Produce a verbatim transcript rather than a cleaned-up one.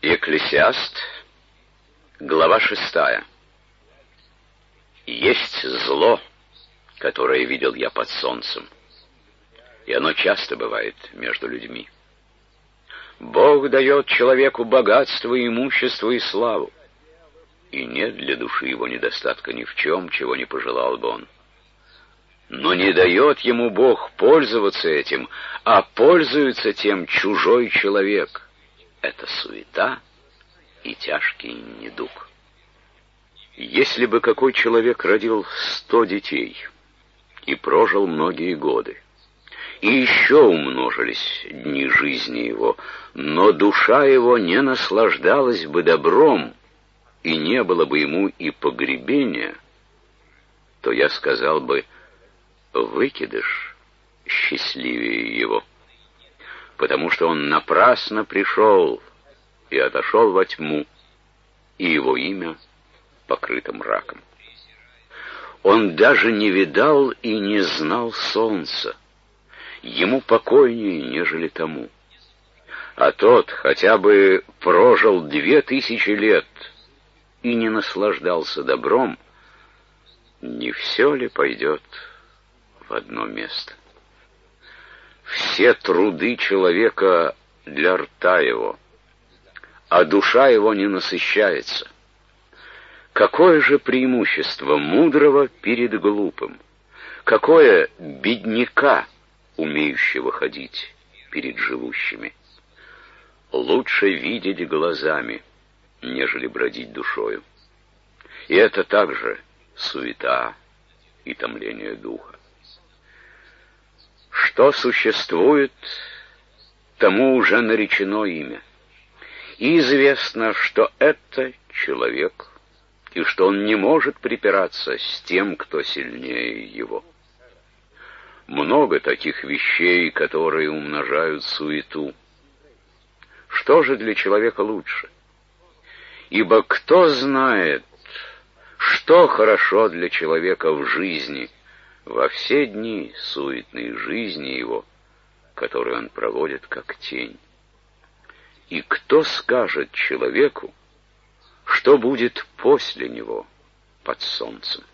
Екклесиаст, глава шестая. Есть зло, которое видел я под солнцем, и оно часто бывает между людьми. Бог дает человеку богатство, имущество и славу, и нет для души его недостатка ни в чем, чего не пожелал бы он. Но не дает ему Бог пользоваться этим, а пользуется тем чужой человек. Это суета и тяжкий недуг. Если бы какой человек родил сто детей и прожил многие годы, и еще умножились дни жизни его, но душа его не наслаждалась бы добром, и не было бы ему и погребения, то я сказал бы: выкидыш счастливее его, потому что он напрасно пришел и отошел во тьму, и его имя покрыто мраком. Он даже не видал и не знал солнца, ему покойнее, нежели тому. А тот хотя бы прожил две тысячи лет и не наслаждался добром, не все ли пойдет в одно место? Все труды человека для рта его, а душа его не насыщается. Какое же преимущество мудрого перед глупым? Какое бедняка, умеющего ходить перед живущими? Лучше видеть глазами, нежели бродить душою. И это также суета и томление духа. Что существует, тому уже наречено имя. И известно, что это человек, и что он не может припираться с тем, кто сильнее его. Много таких вещей, которые умножают суету. Что же для человека лучше? Ибо кто знает, что хорошо для человека в жизни, во все дни суетной жизни его, которую он проводит как тень? И кто скажет человеку, что будет после него под солнцем?